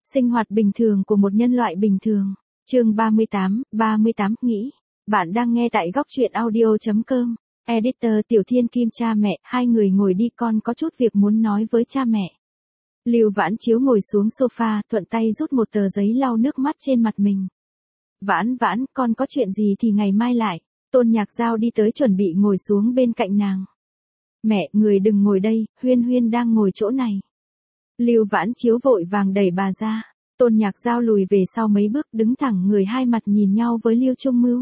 Sinh hoạt bình thường của một nhân loại bình thường. Chương 38, nghĩ. Bạn đang nghe tại góc truyện audio.com. Editor Tiểu Thiên Kim. Cha mẹ, hai người ngồi đi, con có chút việc muốn nói với cha mẹ. Lưu Vãn Chiếu ngồi xuống sofa, thuận tay rút một tờ giấy lau nước mắt trên mặt mình. Vãn, con có chuyện gì thì ngày mai lại. Tôn Nhạc Giao đi tới chuẩn bị ngồi xuống bên cạnh nàng. Mẹ, người đừng ngồi đây, Huyên đang ngồi chỗ này. Lưu Vãn Chiếu vội vàng đẩy bà ra. Tôn Nhạc Giao lùi về sau mấy bước, đứng thẳng người, hai mặt nhìn nhau với Lưu Trung Mưu.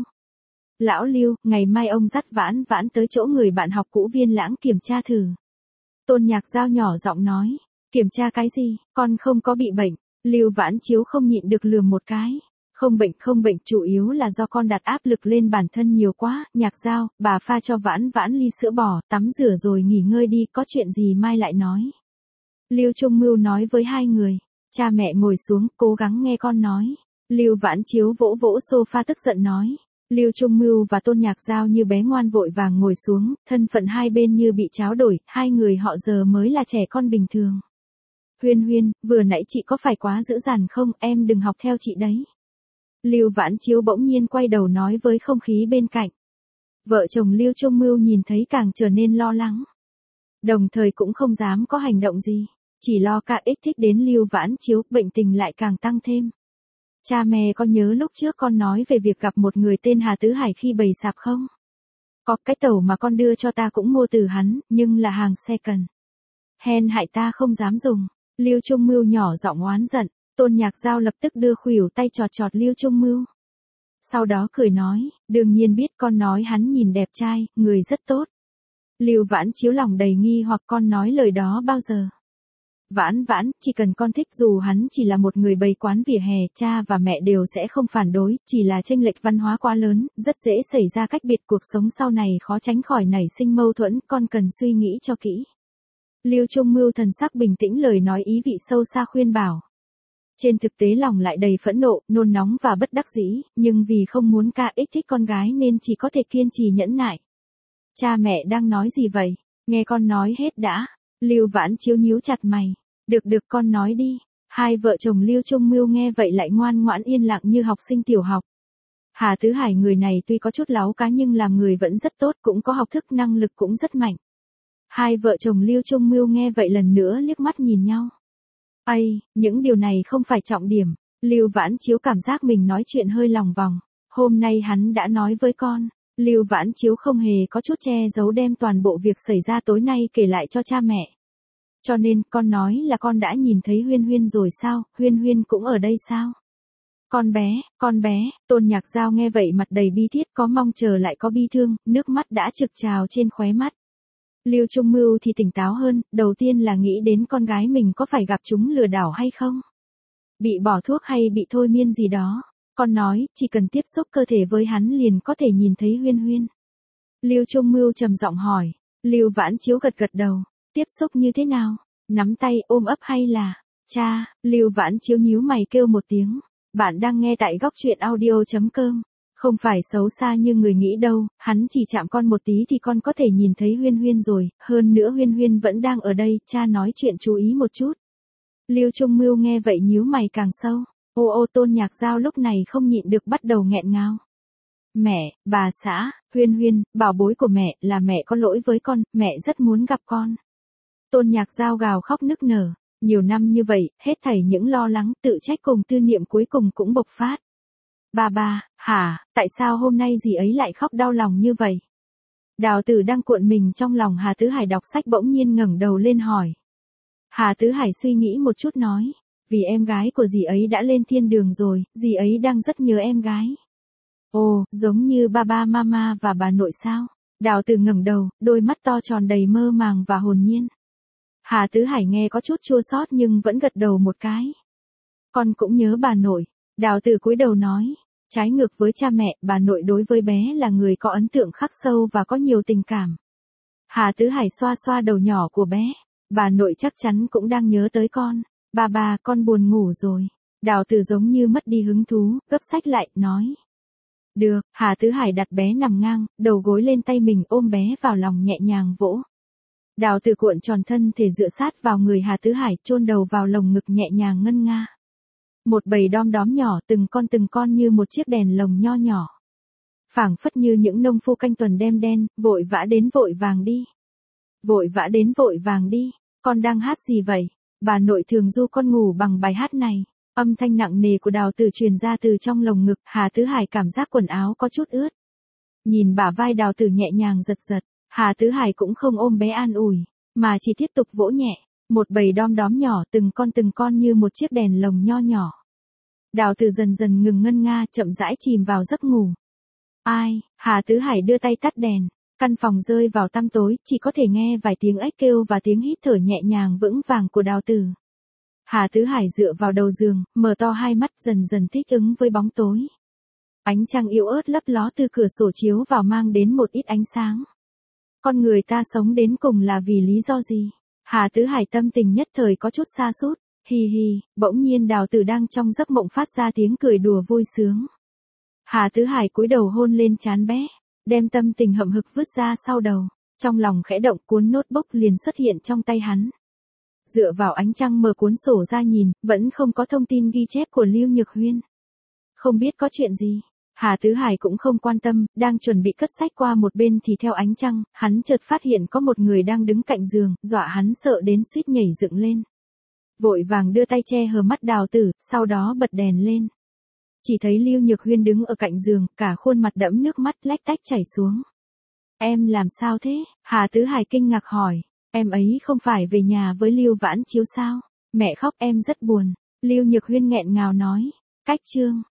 Lão Lưu, ngày mai ông dắt Vãn tới chỗ người bạn học cũ Viên Lãng kiểm tra thử. Tôn Nhạc Giao nhỏ giọng nói. Kiểm tra cái gì, con không có bị bệnh. Lưu Vãn Chiếu không nhịn được lườm một cái. Không bệnh, chủ yếu là do con đặt áp lực lên bản thân nhiều quá. Nhạc Giao, bà pha cho Vãn ly sữa bò, tắm rửa rồi nghỉ ngơi đi, có chuyện gì mai lại nói. Lưu Trung Mưu nói với hai người. Cha mẹ ngồi xuống, cố gắng nghe con nói. Lưu Vãn Chiếu vỗ sofa tức giận nói. Lưu Trung Mưu và Tôn Nhạc Giao như bé ngoan vội vàng ngồi xuống, thân phận hai bên như bị tráo đổi, hai người họ giờ mới là trẻ con bình thường. Huyên, vừa nãy chị có phải quá dữ dằn không, em đừng học theo chị đấy. Lưu Vãn Chiếu bỗng nhiên quay đầu nói với không khí bên cạnh. Vợ chồng Lưu Trung Mưu nhìn thấy càng trở nên lo lắng. Đồng thời cũng không dám có hành động gì, chỉ lo cả ích thích đến Lưu Vãn Chiếu, bệnh tình lại càng tăng thêm. Cha mẹ có nhớ lúc trước con nói về việc gặp một người tên Hà Tứ Hải khi bày sạp không? Có, cái tàu mà con đưa cho ta cũng mua từ hắn, nhưng là hàng second. Hèn hại ta không dám dùng. Lưu Trung Mưu nhỏ giọng oán giận. Tôn Nhạc Giao lập tức đưa khuỷu tay chọt Lưu Trung Mưu. Sau đó cười nói, đương nhiên biết, con nói hắn nhìn đẹp trai, người rất tốt. Lưu Vãn Chiếu lòng đầy nghi hoặc, con nói lời đó bao giờ? Vãn, chỉ cần con thích, dù hắn chỉ là một người bày quán vỉa hè, cha và mẹ đều sẽ không phản đối, chỉ là chênh lệch văn hóa quá lớn, rất dễ xảy ra cách biệt, cuộc sống sau này khó tránh khỏi nảy sinh mâu thuẫn, con cần suy nghĩ cho kỹ. Lưu Trung Mưu thần sắc bình tĩnh, lời nói ý vị sâu xa khuyên bảo. Trên thực tế lòng lại đầy phẫn nộ, nôn nóng và bất đắc dĩ, nhưng vì không muốn ích thích con gái nên chỉ có thể kiên trì nhẫn nại. Cha mẹ đang nói gì vậy? Nghe con nói hết đã. Lưu Vãn Chiếu nhíu chặt mày. Được, con nói đi. Hai vợ chồng Lưu Trung Mưu nghe vậy lại ngoan ngoãn yên lặng như học sinh tiểu học. Hà Tứ Hải người này tuy có chút láu cá nhưng làm người vẫn rất tốt, cũng có học thức, năng lực cũng rất mạnh. Hai vợ chồng Lưu Trung Mưu nghe vậy lần nữa liếc mắt nhìn nhau. Những điều này không phải trọng điểm. Lưu Vãn Chiếu cảm giác mình nói chuyện hơi lòng vòng. Hôm nay hắn đã nói với con. Lưu Vãn Chiếu không hề có chút che giấu, đem toàn bộ việc xảy ra tối nay kể lại cho cha mẹ. Cho nên, con nói là con đã nhìn thấy Huyên rồi sao, Huyên cũng ở đây sao? Con bé, Tôn Nhạc Giao nghe vậy mặt đầy bi thiết, có mong chờ lại có bi thương, nước mắt đã trực trào trên khóe mắt. Lưu Trung Mưu thì tỉnh táo hơn, đầu tiên là nghĩ đến con gái mình có phải gặp chúng lừa đảo hay không? Bị bỏ thuốc hay bị thôi miên gì đó. Con nói, chỉ cần tiếp xúc cơ thể với hắn liền có thể nhìn thấy Huyên. Lưu Trung Mưu trầm giọng hỏi. Lưu Vãn Chiếu gật đầu. Tiếp xúc như thế nào? Nắm tay, ôm ấp hay là... Cha, Lưu Vãn Chiếu nhíu mày kêu một tiếng. Bạn đang nghe tại góc truyện audio.com. Không phải xấu xa như người nghĩ đâu, hắn chỉ chạm con một tí thì con có thể nhìn thấy Huyên rồi, hơn nữa Huyên vẫn đang ở đây, cha nói chuyện chú ý một chút. Lưu Trung Mưu nghe vậy nhíu mày càng sâu. Tôn Nhạc Giao lúc này không nhịn được bắt đầu nghẹn ngào. Mẹ, bà xã, Huyên, bảo bối của mẹ, là mẹ có lỗi với con, mẹ rất muốn gặp con. Tôn Nhạc Giao gào khóc nức nở. Nhiều năm như vậy, hết thảy những lo lắng, tự trách cùng tư niệm cuối cùng cũng bộc phát. Bà, tại sao hôm nay dì ấy lại khóc đau lòng như vậy? Đào Tử đang cuộn mình trong lòng Hà Tứ Hải đọc sách bỗng nhiên ngẩng đầu lên hỏi. Hà Tứ Hải suy nghĩ một chút nói. Vì em gái của dì ấy đã lên thiên đường rồi, dì ấy đang rất nhớ em gái. Giống như ba mama và bà nội sao? Đào Tử ngẩng đầu, đôi mắt to tròn đầy mơ màng và hồn nhiên. Hà Tứ Hải nghe có chút chua xót nhưng vẫn gật đầu một cái. Con cũng nhớ bà nội. Đào Tử cúi đầu nói. Trái ngược với cha mẹ, bà nội đối với bé là người có ấn tượng khắc sâu và có nhiều tình cảm. Hà Tứ Hải xoa đầu nhỏ của bé. Bà nội chắc chắn cũng đang nhớ tới con. Bà, con buồn ngủ rồi. Đào Tử giống như mất đi hứng thú, gấp sách lại, nói. Được, Hà Tứ Hải đặt bé nằm ngang, đầu gối lên tay mình, ôm bé vào lòng nhẹ nhàng vỗ. Đào Tử cuộn tròn thân thể dựa sát vào người Hà Tứ Hải, chôn đầu vào lồng ngực nhẹ nhàng ngân nga. Một bầy đom đóm nhỏ từng con như một chiếc đèn lồng nho nhỏ. Phảng phất như những nông phu canh tuần đêm đen, vội vã đến vội vàng đi. Vội vã đến vội vàng đi, con đang hát gì vậy? Bà nội thường du con ngủ bằng bài hát này. Âm thanh nặng nề của Đào Tử truyền ra từ trong lồng ngực, Hà Tứ Hải cảm giác quần áo có chút ướt. Nhìn bả vai Đào Tử nhẹ nhàng giật giật, Hà Tứ Hải cũng không ôm bé an ủi, mà chỉ tiếp tục vỗ nhẹ. Một bầy đom đóm nhỏ từng con như một chiếc đèn lồng nho nhỏ. Đào Tử dần dần ngừng ngân nga, chậm rãi chìm vào giấc ngủ. Ai, Hà Tứ Hải đưa tay tắt đèn, căn phòng rơi vào tăm tối, chỉ có thể nghe vài tiếng ếch kêu và tiếng hít thở nhẹ nhàng vững vàng của Đào Tử. Hà Tứ Hải dựa vào đầu giường, mở to hai mắt dần dần thích ứng với bóng tối. Ánh trăng yếu ớt lấp ló từ cửa sổ chiếu vào mang đến một ít ánh sáng. Con người ta sống đến cùng là vì lý do gì? Hà Tứ Hải tâm tình nhất thời có chút sa sút. Hi hi, bỗng nhiên Đào Tử đang trong giấc mộng phát ra tiếng cười đùa vui sướng. Hà Tứ Hải cúi đầu hôn lên trán bé, đem tâm tình hậm hực vứt ra sau đầu, trong lòng khẽ động cuốn notebook liền xuất hiện trong tay hắn. Dựa vào ánh trăng mở cuốn sổ ra nhìn, vẫn không có thông tin ghi chép của Lưu Nhược Huyên. Không biết có chuyện gì, Hà Tứ Hải cũng không quan tâm, đang chuẩn bị cất sách qua một bên thì theo ánh trăng, hắn chợt phát hiện có một người đang đứng cạnh giường, dọa hắn sợ đến suýt nhảy dựng lên. Vội vàng đưa tay che hờ mắt Đào Tử, sau đó bật đèn lên. Chỉ thấy Lưu Nhược Huyên đứng ở cạnh giường, cả khuôn mặt đẫm nước mắt lách tách chảy xuống. Em làm sao thế? Hà Tứ Hải kinh ngạc hỏi. Em ấy không phải về nhà với Lưu Vãn Chiếu sao? Mẹ khóc em rất buồn. Lưu Nhược Huyên nghẹn ngào nói. Cách chương.